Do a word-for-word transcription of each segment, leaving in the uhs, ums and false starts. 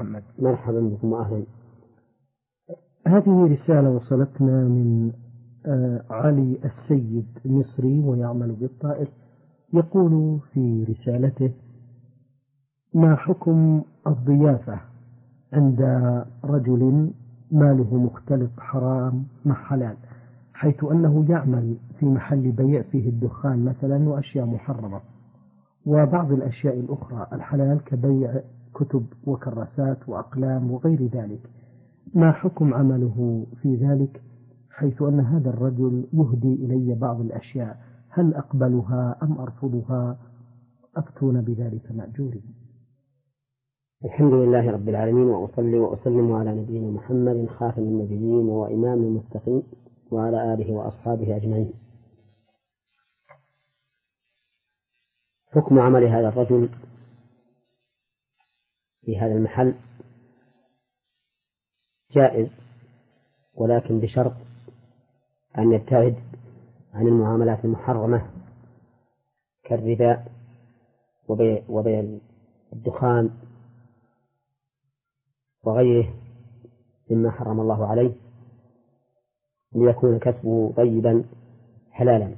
محمد. مرحبا بكم وأهلا. هذه رسالة وصلتنا من علي السيد مصري ويعمل بالطائف، يقول في رسالته: ما حكم الضيافة عند رجل ماله مختلط حرام مع حلال، حيث أنه يعمل في محل بيع فيه الدخان مثلا وأشياء محرمة، وبعض الأشياء الأخرى الحلال كبيع كتب وكراسات وأقلام وغير ذلك؟ ما حكم عمله في ذلك، حيث أن هذا الرجل يهدي إلي بعض الأشياء، هل أقبلها أم أرفضها؟ أفتون بذلك مأجورين. الحمد لله رب العالمين، وأصلي وأسلم على نبينا محمد خاتم النبيين وإمام المتقين وعلى آله وأصحابه أجمعين. حكم عمل هذا الرجل في هذا المحل جائز، ولكن بشرط أن يبتعد عن المعاملات المحرمة كالربا وبيع, وبيع الدخان وغيره مما حرم الله عليه، ليكون كسبه طيبا حلالا.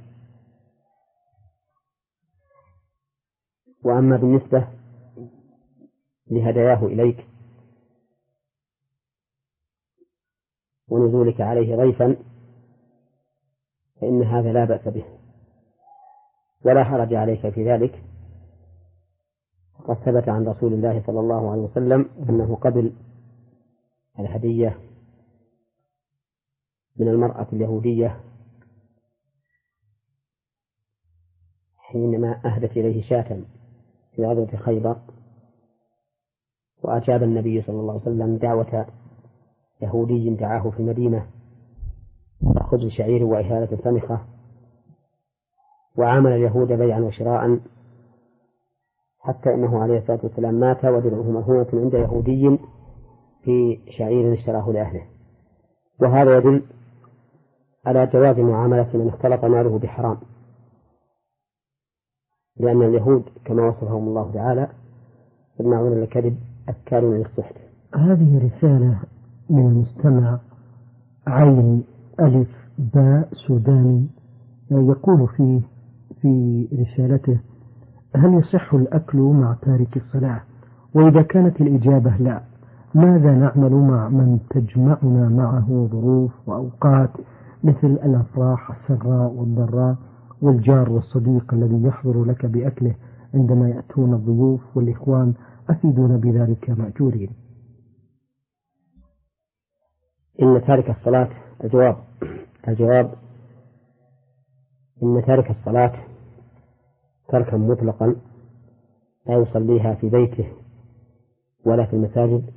وأما بالنسبة لهداياه إليك ونزولك عليه ضيفا فإن هذا لا بأس به ولا حرج عليك في ذلك. قد ثبت عن رسول الله صلى الله عليه وسلم أنه قبل الهدية من المرأة اليهودية حينما أهدت إليه شاة في غزوة خيبر، وأجاب النبي صلى الله عليه وسلم دعوة يهودي دعاه في المدينة خبز شعير وإهالة سمخة، وعامل اليهود بيعا وشراء، حتى إنه عليه الصلاة والسلام مات ودرعه مرهونة عند يهودي في شعير اشتراه لأهله. وهذا يدل على جواز معاملة من اختلط ماله بحرام، لأن اليهود كما وصفهم الله تعالى سماعون للكذب أكالون للسحت. هذه رسالة من المستمع عين ألف باء سوداني، يقول فيه في رسالته: هل يصح الأكل مع تارك الصلاة؟ وإذا كانت الإجابة لا، ماذا نعمل مع من تجمعنا معه ظروف وأوقات مثل الأفراح السراء والضراء، والجار والصديق الذي يحضر لك بأكله عندما يأتون الضيوف والإخوان؟ أفيدون بذلك مأجورين. إن تارك الصلاة الجواب الجواب إن تارك الصلاة تركا مطلقا لا يصليها في بيته ولا في المساجد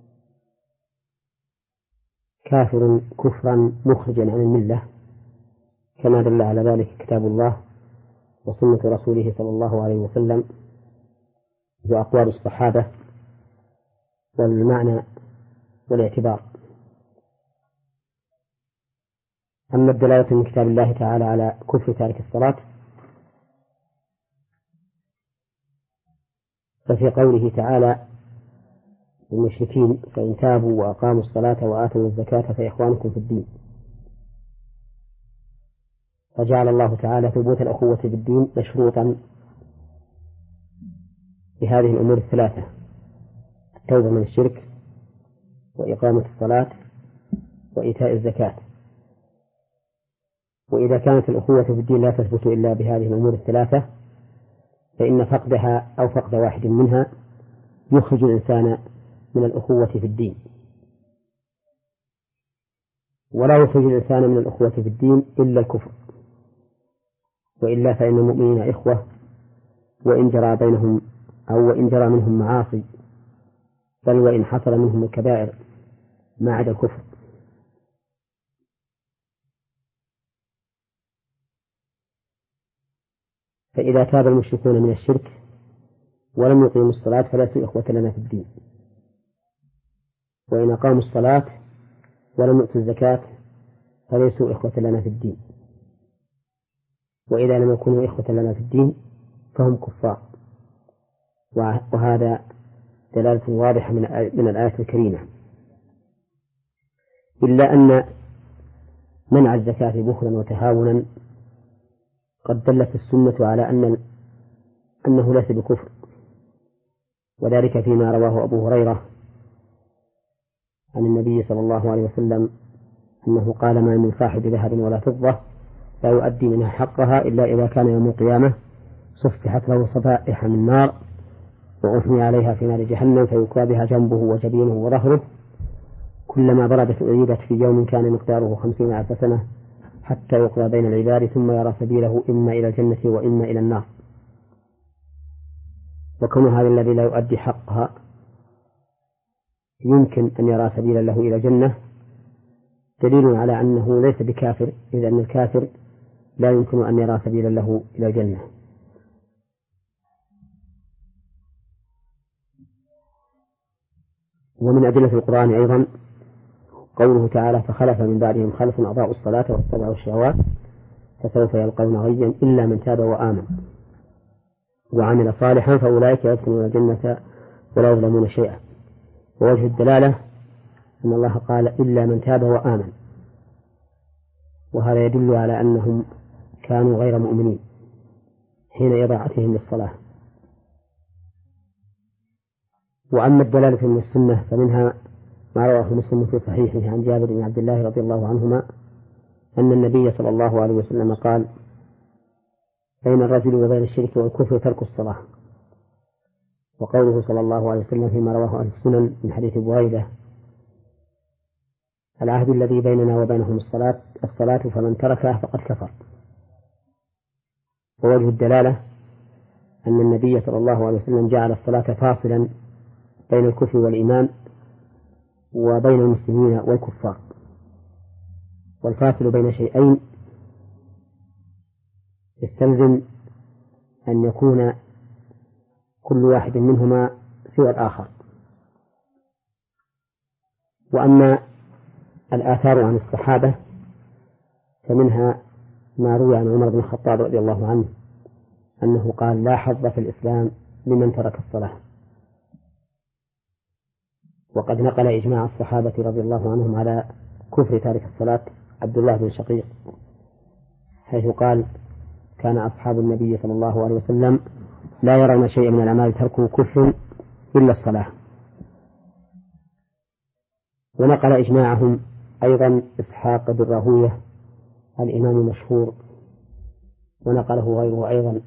كافر كفرا مخرجا عن الملة، كما دل على ذلك كتاب الله وسنة رسوله صلى الله عليه وسلم وأقوال الصحابة والمعنى والاعتبار. أما الدلالة من كتاب الله تعالى على كفر تارك الصلاة ففي قوله تعالى: المشركين فإن تابوا وأقاموا الصلاة وآتوا الزكاة فإخوانكم في الدين. فجعل الله تعالى ثبوت الأخوة في الدين مشروطا بهذه الأمور الثلاثة: التوبة من الشرك وإقامة الصلاة وإيتاء الزكاة. وإذا كانت الأخوة في الدين لا تثبت إلا بهذه الأمور الثلاثة فإن فقدها أو فقد واحد منها يخرج الإنسان من الأخوة في الدين، ولا يخرج الإنسان من الأخوة في الدين إلا الكفر، وإلا فإن المؤمنين إخوة وإن جرى بينهم أو وإن جرى منهم معاصي، بل وإن حصل منهم الكبائر ما عدا الكفر. فإذا تاب المشركون من الشرك ولم يقيموا الصلاة فليسوا إخوة لنا في الدين، وإن أقاموا الصلاة ولم يؤتوا الزكاة فليسوا إخوة لنا في الدين، وإذا لم يكونوا إخوة لنا في الدين فهم كفار. وهذا دلالة واضحة من من الآية الكريمة، إلا أن منع الزكاة بخلا وتهاونا قد دلت السنة على أن أنه ليس بكفر، وذلك فيما رواه أبو هريرة عن النبي صلى الله عليه وسلم أنه قال: ما من صاحب ذهب ولا فضة لا يؤدي منها حقها إلا إذا كان يوم القيامة صفحت له صفائح من نار وأثني عليها في نار جهنم فيكوى بها جنبه وجبينه وظهره كلما بردت أعيدت في يوم كان مقداره خمسين ألف سنة حتى يقضى بين العباد ثم يرى سبيله إما إلى الجنة وإما إلى النار. وكون هذا الذي لا يؤدي حقها يمكن أن يرى سبيلا له إلى الجنة دليل على أنه ليس بكافر، إذ أن الكافر لا يمكن أن يرى سبيلا له إلى الجنة. ومن أدلة القرآن أيضا قوله تعالى: فخلف من بعدهم خلف أضاعوا الصلاة واتبعوا الشهوات فسوف يلقون غيا إلا من تاب وآمن وعمل صالحا فأولئك يدخلون الجنة ولا يظلمون شيئا. ووجه الدلالة أن الله قال: إلا من تاب وآمن، وهذا يدل على أنهم كانوا غير مؤمنين حين إضاعتهم للصلاة. وأما الدلالة من السنة فمنها ما رواه مسلم في صحيحه عن جابر بن عبد الله رضي الله عنهما أن النبي صلى الله عليه وسلم قال: بين الرجل وبين الشرك والكفر ترك الصلاة. وقوله صلى الله عليه وسلم فيما رواه أهل السنن من حديث بريدة: العهد الذي بيننا وبينهم الصلاة الصلاة فمن تركها فقد كفر. ووجه الدلالة أن النبي صلى الله عليه وسلم جعل الصلاة فاصلا بين الكفر والإيمان وبين المسلمين والكفار، والفاصل بين شيئين يستلزم أن يكون كل واحد منهما سوى الآخر. وأما الآثار عن الصحابة فمنها ما روي عن عمر بن الخطاب رضي الله عنه أنه قال: لا حظ في الإسلام لمن ترك الصلاة. وقد نقل إجماع الصحابة رضي الله عنهم على كفر تارك الصلاة عبد الله بن شقيق، حيث قال: كان أصحاب النبي صلى الله عليه وسلم لا يرون شيئا من الأعمال تركه كفر إلا الصلاة. ونقل إجماعهم أيضا إسحاق بن راهوية الإمام المشهور، ونقله غيره أيضا.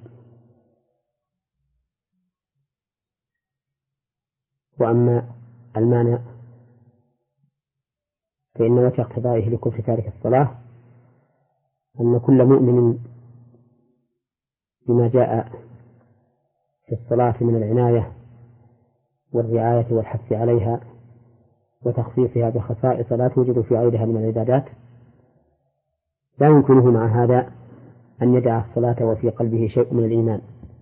وأما المانع فإن وجه اقتضائه لكفر تارك الصلاة أن كل مؤمن بما جاء في الصلاة من العناية والرعاية والحث عليها وتخصيصها بخصائص لا توجد في غيرها من العبادات لا يمكنه مع هذا أن يدع الصلاة وفي قلبه شيء من الإيمان.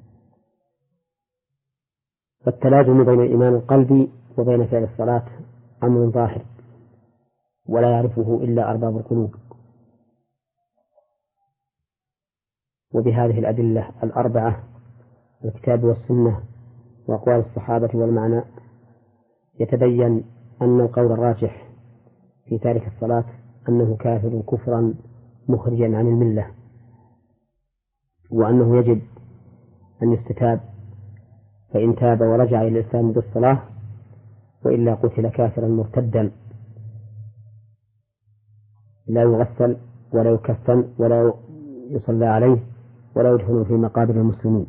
فالتلازم بين الإيمان القلبي وبين فعل الصلاة أمر ظاهر ولا يعرفه إلا أرباب القلوب. وبهذه الأدلة الأربعة الكتاب والسنة وأقوال الصحابة والمعنى يتبين أن القول الراجح في تارك الصلاة أنه كافر كفرا مخرجا عن الملة، وأنه يجب أن يستتاب، فإن تاب ورجع إلى الإسلام بالصلاة وإلا قتل كافرا مرتدا لا يغسل ولا يكفن ولا يصلى عليه ولا يدفن في مقابر المسلمين.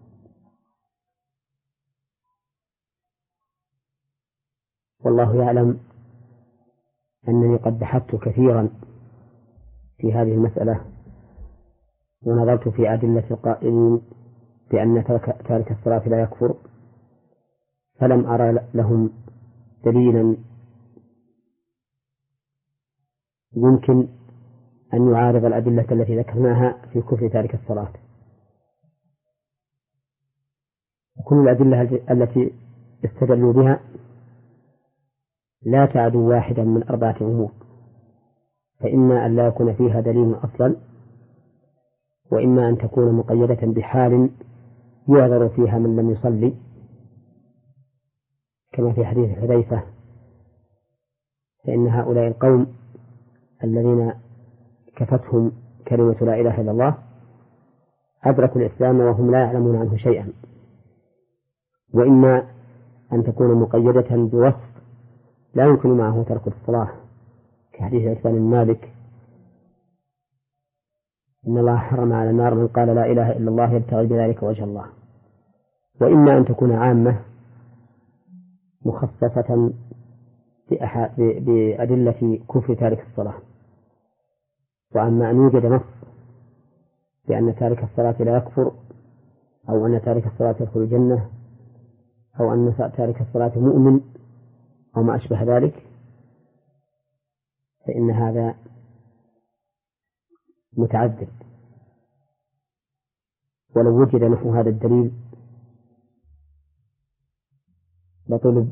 والله يعلم أنني قد بحثت كثيرا في هذه المسألة ونظرت في أدلة القائلين بأن تارك الصلاة لا يكفر، فلم أرى لهم دليلا يمكن أن يعارض الأدلة التي ذكرناها في كفر تارك الصلاة. كل الأدلة التي استدلوا بها لا تعد واحدا من أربعة أمور، فإما أن لا يكون فيها دليل أصلا، وإما أن تكون مقيدة بحال يعذر فيها من لم يصلي كما في حديث حذيفة، فإن هؤلاء القوم الذين كفتهم كلمة لا إله إلا الله أدركوا الإسلام وهم لا يعلمون عنه شيئا، وإما أن تكون مقيدة بوصف لا يمكن معه ترك الصلاة، كحديث عثمان بن مالك إن الله حرم على النار من قال لا إله إلا الله يبتغي بذلك وجه الله. وإما أن تكون عامة مخصصة بأدلة كفر تارك الصلاة. وأما أن يوجد نص بأن تارك الصلاة لا يكفر، أو أن تارك الصلاة يدخل الجنة، أو أن تارك الصلاة مؤمن أو ما أشبه ذلك، فإن هذا متعذر. ولو وجد نحو هذا الدليل لطلب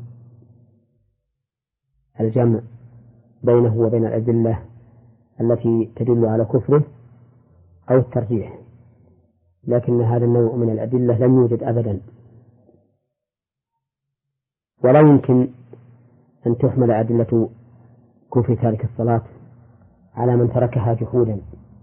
الجمع بينه وبين الأدلة التي تدل على كفره أو الترجيح، لكن هذا النوع من الأدلة لم يوجد أبدا، ولا يمكن أن تحمل أدلة كفر تارك الصلاة على من تركها جحودا،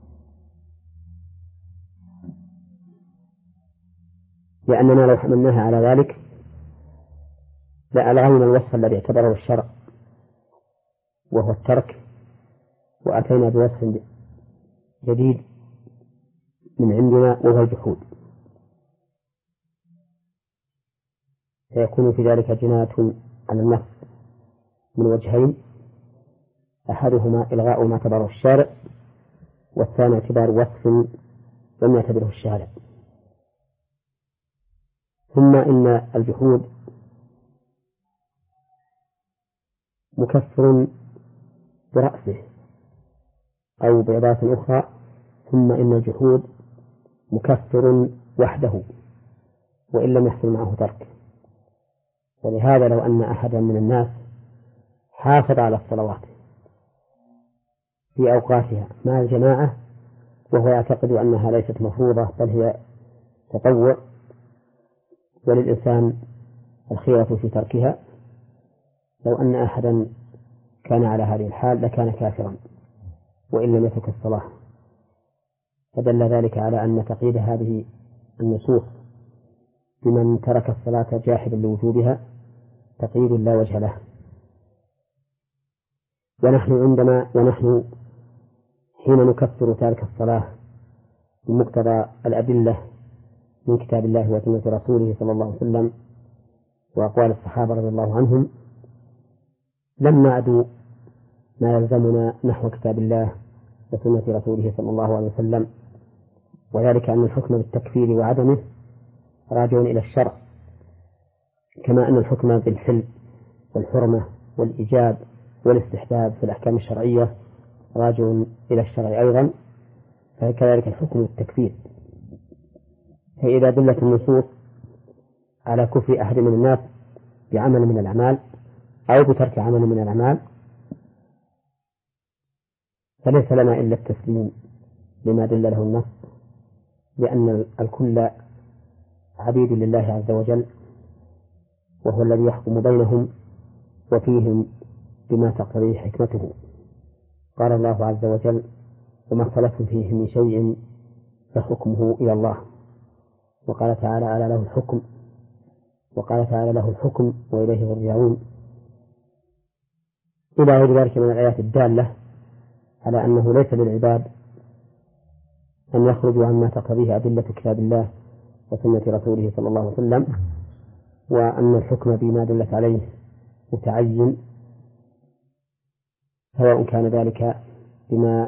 لأننا لو حملناها على ذلك لألغينا الوصف الذي اعتبره الشرع وهو الترك، وأتينا بوصف جديد من عندنا وهو الجحود، فيكون في ذلك جناية على النفس من وجهين: أحدهما إلغاء ما اعتبره الشارع، والثاني اعتبار وصف لم يعتبره الشارع. ثم إن الجحود مكفر برأسه، أو بعبارة أخرى ثم إن الجحود مكفر وحده وإن لم يحصل معه ترك. ولهذا لو أن أحدا من الناس حافظ على الصلوات في أوقاتها مع الجماعة وهو يعتقد أنها ليست مفروضة بل هي تطوع وللإنسان الخيرة في تركها، لو أن أحدا كان على هذه الحال لكان كافرا وإن لم يترك الصلاة. فدل ذلك على أن تقييد هذه النصوص بمن ترك الصلاة جاحدا لوجوبها تقييد لا وجه له. ونحن عندما ونحن حين نكفر تارك الصلاة بمقتضى الأدلة من كتاب الله وسنة رسوله صلى الله عليه وسلم وأقوال الصحابة رضي الله عنهم، لم نعد ما يلزمنا نحو كتاب الله وسنة رسوله صلى الله عليه وسلم، وذلك أن الحكم بالتكفير وعدمه راجع إلى الشرع، كما أن الحكم بالحل والحرمة والإيجاب والاستحباب في الأحكام الشرعية راجع إلى الشرع أيضا، فكذلك الحكم بالتكفير. فإذا دلت النصوص على كفر أحد من الناس بعمل من الأعمال أو بترك عمل من الأعمال فليس لنا إلا التسليم لما دل له النص، لأن الكل عبيد لله عز وجل وهو الذي يحكم بينهم وفيهم بما تقتضيه حكمته. قال الله عز وجل: وما اختلفتم فيه من شيء فحكمه إلى الله. وقال تعالى: ألا له الحكم وقال تعالى: له الحكم وإليه يرجعون، إلى غير ذلك من الآيات الدالة على أنه ليس للعباد أن يخرجوا عما تقتضيه أدلة كتاب الله وسنة رسوله صلى الله عليه وسلم، وأن الحكم بما دلت عليه متعين، سواء كان ذلك بما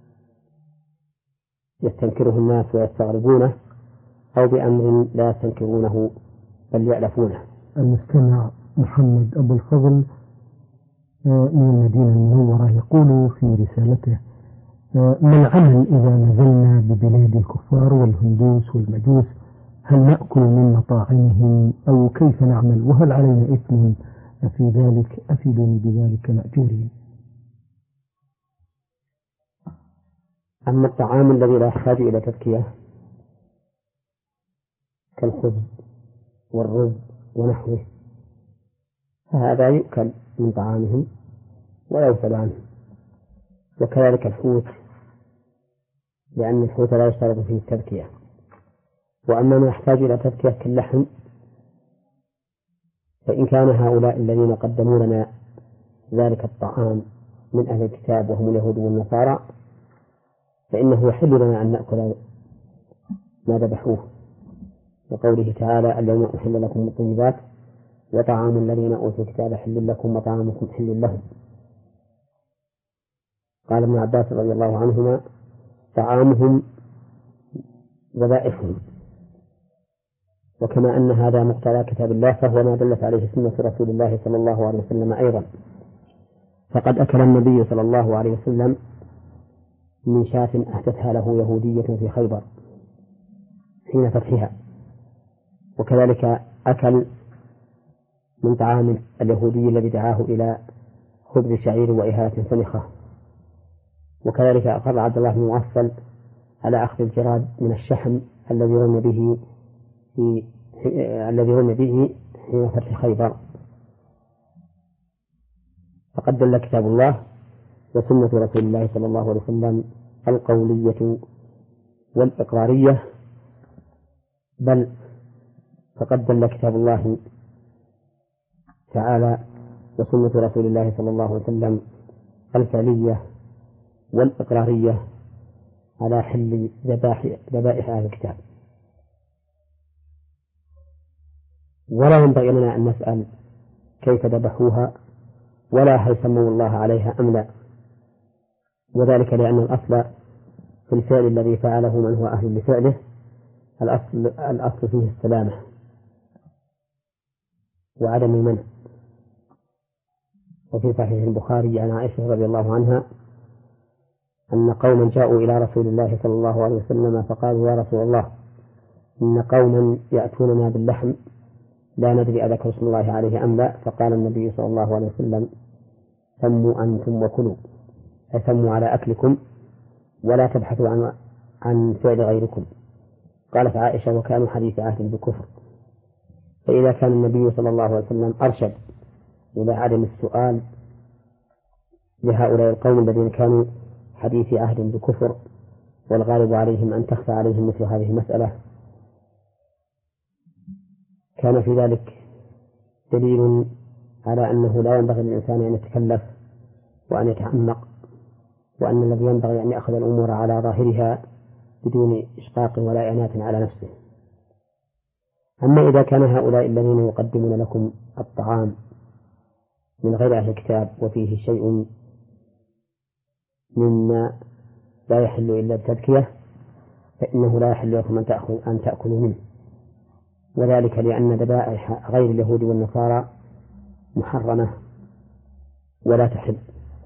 يستنكره الناس ويستغربونه أو بأمر لا يستنكرونه بل يألفونه. المستمع محمد أبو الفضل من المدينة المنورة يقول في رسالته: ما العمل إذا نزلنا ببلاد الكفار والهندوس والمجوس؟ هل نأكل من مطاعمهم أو كيف نعمل؟ وهل علينا إثم في ذلك؟ أفيدوني بذلك مأجورين. أما الطعام الذي لا يحتاج إلى تذكية كالخبز والرز ونحوه فهذا يؤكل من طعامهم ويوصل عنه. وكذلك الحوت، لأن الحوت لا يشترط فيه التذكية. وأما ما يحتاج إلى تذكية كاللحم فإن كان هؤلاء الذين قدموا لنا ذلك الطعام من أهل الكتاب وهم اليهود والنصارى فإنه يحل لنا أن نأكل ما ذبحوه، وقوله تعالى: اليوم أحل لكم الطيبات وطعام الذين أوتوا الكتاب حل لكم وطعامكم حل لهم. قال ابن عباس رضي الله عنهما: طعامهم ذبائحهم. وكما أن هذا مقتضى كتاب الله فهو ما دلت عليه سنة رسول الله صلى الله عليه وسلم أيضا. فقد أكل النبي صلى الله عليه وسلم من شاة أهدتها له يهودية في خيبر حين فتحها، وكذلك أكل من طعام اليهودي الذي دعاه إلى خبز الشعير وإهالة سنخة. وكذلك أقر عبد الله بن مغفل على أخذ الجراد من الشحم الذي رمي به في الذي رمي به حين فتح خيبر. فقد دل كتاب الله وسنة رسول الله صلى الله عليه وسلم القولية والإقرارية، بل فقد دل كتاب الله تعالى وسنة رسول الله صلى الله عليه وسلم الفعلية والإقرارية على حل ذبائح أهل الكتاب. ولا ينبغي لنا أن نسأل كيف ذبحوها ولا هل سموا الله عليها أم لا، وذلك لأن الأصل في الفعل الذي فعله من هو أهل لفعله الأصل, الأصل فيه السلامة وعدم المنع. وفي صحيح البخاري عن عائشة رضي الله عنها أن قوما جاءوا إلى رسول الله صلى الله عليه وسلم فقالوا: يا رسول الله، إن قوما يأتوننا باللحم لا ندري أذكر اسم الله عليه أم لا. فقال النبي صلى الله عليه وسلم: سموا أنتم وكلوا، أي سموا على أكلكم ولا تبحثوا عن عن فعل غيركم. قالت عائشة: وكانوا حديث عهد بكفر. فإذا كان النبي صلى الله عليه وسلم أرشد إلى عدم السؤال لهؤلاء القوم الذين كانوا حديث عهد بكفر والغالب عليهم أن تخفى عليهم مثل هذه المسألة، كان في ذلك دليل على أنه لا ينبغي للإنسان أن يتكلف وأن يتعمق، وأن الذي ينبغي أن يأخذ الأمور على ظاهرها بدون إشقاق ولا إعنات على نفسه. أما إذا كان هؤلاء الذين يقدمون لكم الطعام من غير أهل الكتاب وفيه شيء مما لا يحل إلا التذكية فإنه لا يحل لكم أن تأكلوا منه، وذلك لأن ذبائح غير اليهود والنصارى محرمة ولا تحل،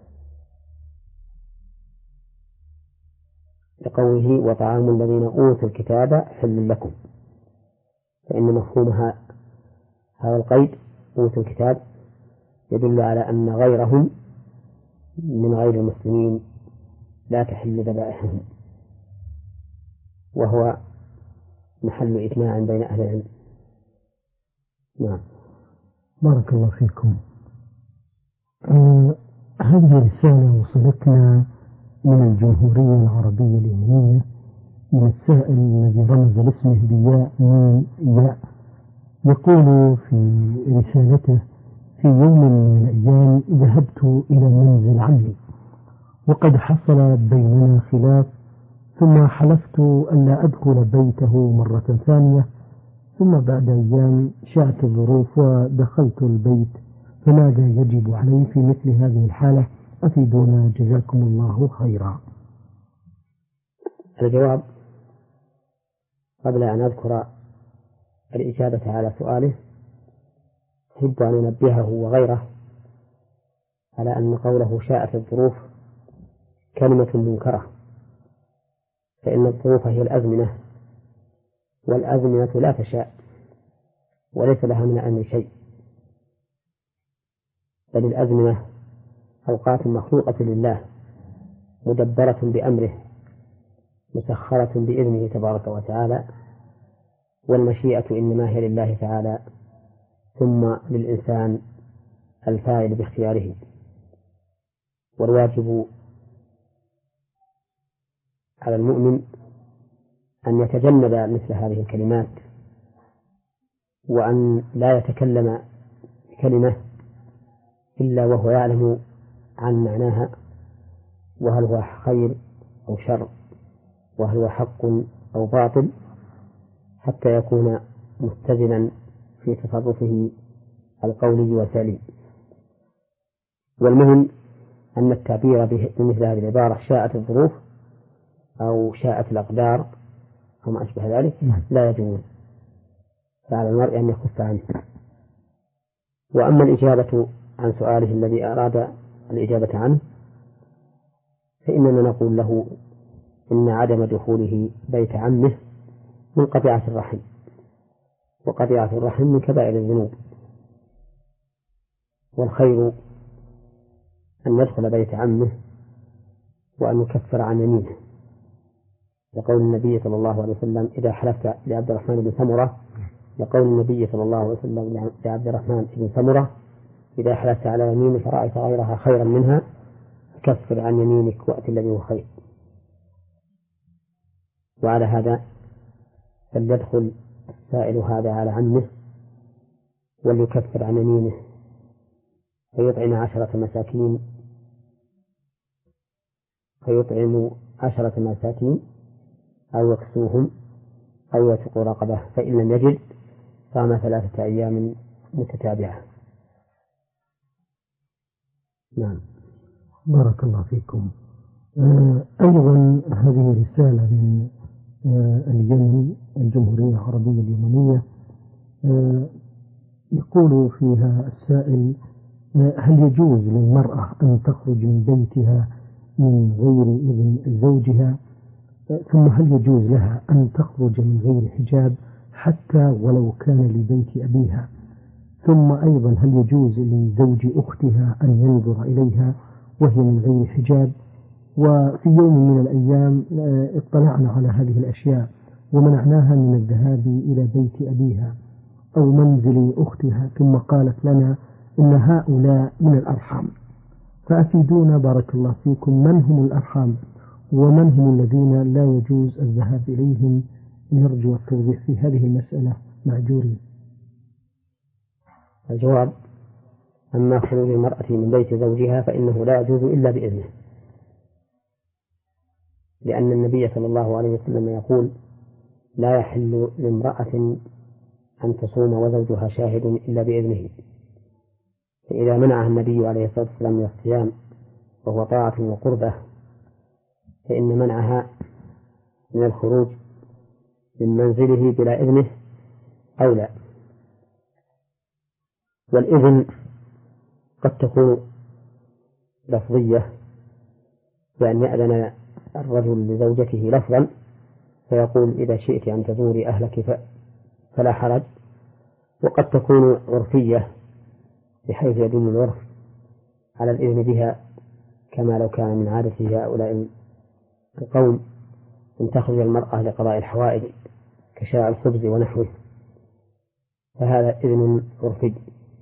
لقوله: وطعام الذين أوتوا الكتاب حل لكم. فإن مفهومها هذا القيد أوتوا الكتاب يدل على أن غيرهم من غير المسلمين لا تحل ذبائحهم، وهو محل إجماع بين أهل العلم. نعم. بارك الله فيكم. آه هذه رسالة وصلتنا من الجمهورية العربية اليمنية من السائل الذي رمز لاسمه بياء من ياء، يقول في رسالته: في يوم من الأيام ذهبت إلى منزل عمي وقد حصل بيننا خلاف، ثم حلفت أن لا أدخل بيته مرة ثانية، ثم بعد أيام شاءت الظروف ودخلت البيت، فماذا يجب علي في مثل هذه الحالة؟ أفيدونا جزاكم الله خيرا. الجواب قبل أن أذكر الإجابة على سؤاله أحب أن أنبهه وغيره على أن قوله شاءت الظروف كلمة منكرة، فإن الظروف هي الأزمنة، والأزمنة لا تشاء وليس لها من الأمر شيء، بل الأزمنة أوقات مخلوقة لله مدبرة بأمره مسخرة بإذنه تبارك وتعالى، والمشيئة إنما هي لله تعالى ثم للإنسان الفاعل باختياره. والواجب على المؤمن أن يتجنب مثل هذه الكلمات، وأن لا يتكلم بكلمة إلا وهو يعلم عن معناها، وهل هو خير أو شر، وهل هو حق أو باطل، حتى يكون متزنا في تصرفه القولي والفعلي. والمهم أن التعبير بمثل هذه العبارة شاءت الظروف أو شاءت الأقدار أو ما أشبه ذلك لا يجوز، فعلى المرء أن يكف عنه. وأما الإجابة عن سؤاله الذي أراد الإجابة عنه، فإننا نقول له إن عدم دخوله بيت عمه من قطيعة الرحم، وقطيعة الرحم من كبائر الذنوب، والخير أن يدخل بيت عمه وأن يكفر عن يمينه، لقول النبي صلى الله عليه وسلم إذا حلفت لعبد الرحمن بن سمرة لقول النبي صلى الله عليه وسلم لعبد الرحمن بن سمرة إذا حلفت على يمينك فرأيت غيرها خيرا منها فكفر عن يمينك وأت الذي هو خير. وعلى هذا فليدخل السائل هذا على عمه وليكفر عن يمينه فيطعم عشرة مساكين فيطعم عشرة مساكين أو يكسوهم أو يتق رقبة، فإن لم يجد صام ثلاثة أيام متتابعة. نعم. بارك الله فيكم. آه أيضا هذه رسالة من آه اليمن، الجمهورية العربية اليمنية، آه يقول فيها السائل: آه هل يجوز للمرأة أن تخرج من بيتها من غير إذن زوجها؟ آه ثم هل يجوز لها أن تخرج من غير حجاب حتى ولو كان لبيت أبيها؟ ثم أيضا هل يجوز لزوج أختها أن ينظر إليها وهي من غير حجاب؟ وفي يوم من الأيام اطلعنا على هذه الأشياء ومنعناها من الذهاب إلى بيت أبيها أو منزل أختها، ثم قالت لنا إن هؤلاء من الأرحام، فأفيدونا بارك الله فيكم من هم الأرحام ومن هم الذين لا يجوز الذهاب إليهم؟ نرجو التوضيح في هذه المسألة معجورين. الجواب: أما خروج المرأة من بيت زوجها فإنه لا يجوز إلا بإذنه، لأن النبي صلى الله عليه وسلم يقول: لا يحل لامرأة أن تصوم وزوجها شاهد إلا بإذنه. فإذا منعها النبي عليه الصلاة والسلام من الصيام وهو طاعة وقربة، فإن منعها من الخروج من منزله بلا إذنه أولى. والإذن قد تكون لفظية، بأن يأذن الرجل لزوجته لفظا فيقول: إذا شئت أن تزوري أهلك فلا حرج. وقد تكون عرفية بحيث يدل العرف على الإذن بها، كما لو كان من عادة هؤلاء القوم أن تخرج المرأة لقضاء الحوائج كشاء الخبز ونحوه، فهذا إذن عرفي.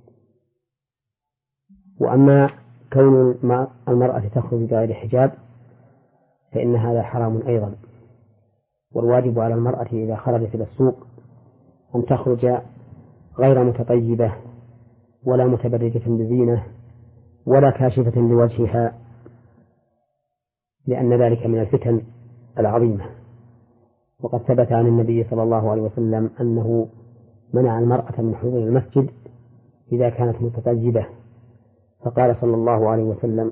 وأما كون المرأة تخرج بغير حجاب فإن هذا حرام أيضا. والواجب على المرأة إذا خرجت إلى السوق أن تخرج غير متطيبة ولا متبرجة بزينة ولا كاشفة لوجهها، لأن ذلك من الفتن العظيمة. وقد ثبت عن النبي صلى الله عليه وسلم أنه منع المرأة من حضور المسجد إذا كانت متطيبة، فقال صلى الله عليه وسلم: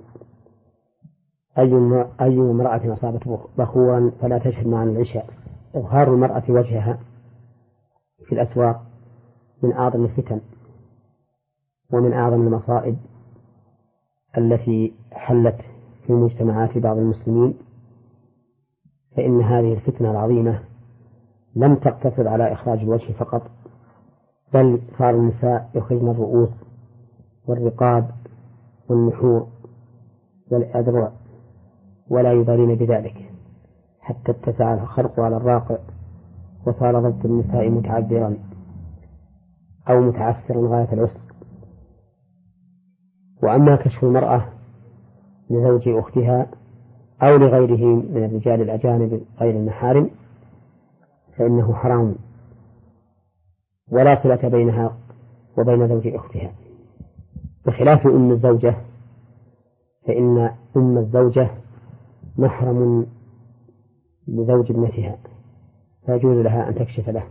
أي امرأة أصابت بخورا فلا تشهد معنا العشاء. إظهار المرأة وجهها في الأسواق من أعظم الفتن ومن أعظم المصائب التي حلت في مجتمعات بعض المسلمين، فإن هذه الفتنة العظيمة لم تقتصر على إخراج الوجه فقط، بل صار النساء يخرجن الرؤوس والرقاب والنحور والأذرع ولا يبالين بذلك، حتى اتسع الخرق على الراقع، وصار ضبط النساء متعذرا أو متعسرا غاية العسر. وأما كشف المرأة لزوج أختها أو لغيره من الرجال الأجانب غير المحارم فإنه حرام، ولا صلة بينها وبين زوج أختها، بخلاف أم الزوجة، فإن أم الزوجة محرم لزوج ابنتها فيجوز لها أن تكشف له.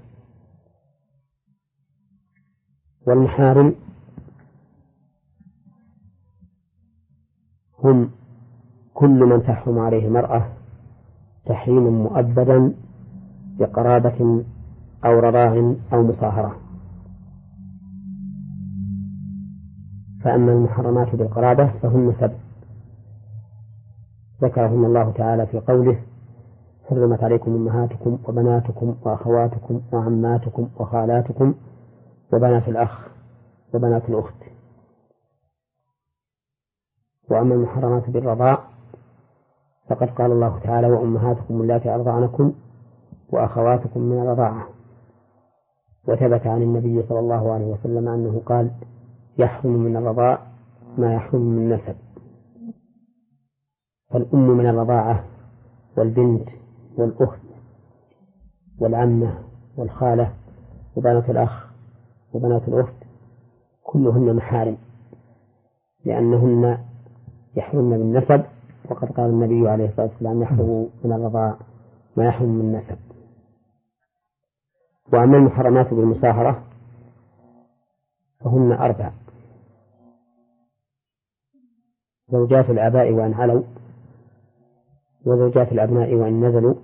والمحارم هم كل من تحرم عليه المرأة تحريما مؤبدا بقرابة أو رضاع أو مصاهرة. فأما المحرمات بالقرابة فهن سبع ذكرهن الله تعالى في قوله: حرمت عليكم أمهاتكم وبناتكم وأخواتكم وعماتكم وخالاتكم وبنات الأخ وبنات الأخت. وأما المحرمات بالرضاع فقد قال الله تعالى: وأمهاتكم اللاتي أرضعنكم وأخواتكم من الرضاعة. وثبت عن النبي صلى الله عليه وسلم أنه قال: يحرم من الرضاع ما يحرم من النسب. فالأم من الرضاعة والبنت والأخت والعمة والخالة وبنات الأخ وبنات الأخت كلهن محارم، لأنهن يحرمن بالنسب، وقد قال النبي عليه الصلاة والسلام: يحرم من الرضاع ما يحرم من النسب. وأما المحرمات بالمصاهرة فهن أربع: زوجات الآباء وإن علوا، وزوجات الأبناء وإن نزلوا،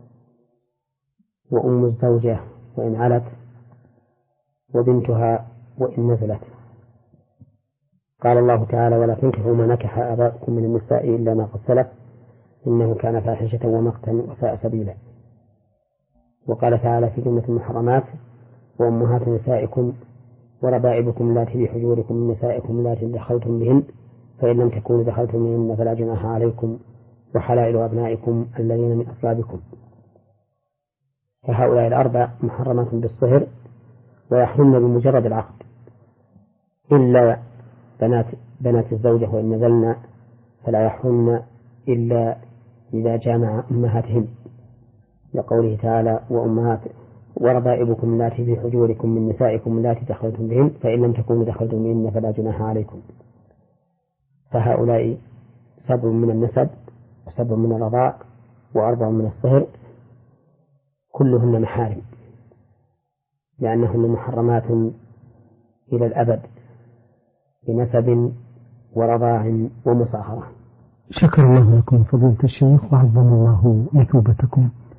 وأم الزوجة وإن علت، وبنتها وإن نزلت. قال الله تعالى: ولا تنكحوا ما نكح آباؤكم من النساء إلا ما قد سلف إنه كان فاحشة ومقتا وساء سبيلا. وقال تعالى في جملة المحرمات: وأمهات نسائكم وربائبكم اللاتي في حجوركم من نسائكم اللاتي دخلتم بهن فإن لم تكونوا دخلتم بهن فلا جناح عليكم وحلائل أبنائكم الذين من أصلابكم. فهؤلاء الأربع محرمات بالصهر ويحرمن بمجرد العقد، إلا بنات بنات الزوجة وإن نزلنا فلا يحرمن إلا إذا جامع أمهاتهم، لقوله تعالى: وأمهات وربائبكم اللاتي في حجوركم من نسائكم اللاتي دخلتم بهن فإن لم تكونوا دخلتم بهن فلا جناح عليكم. فهؤلاء سبع من النسب وسبع من الرضاع وأربع من الصهر، كلهن محارم لأنهن محرمات إلى الأبد بنسب ورضاع ومصاهرة. شكر الله لكم فضيلة الشيخ وعظم الله مثوبتكم.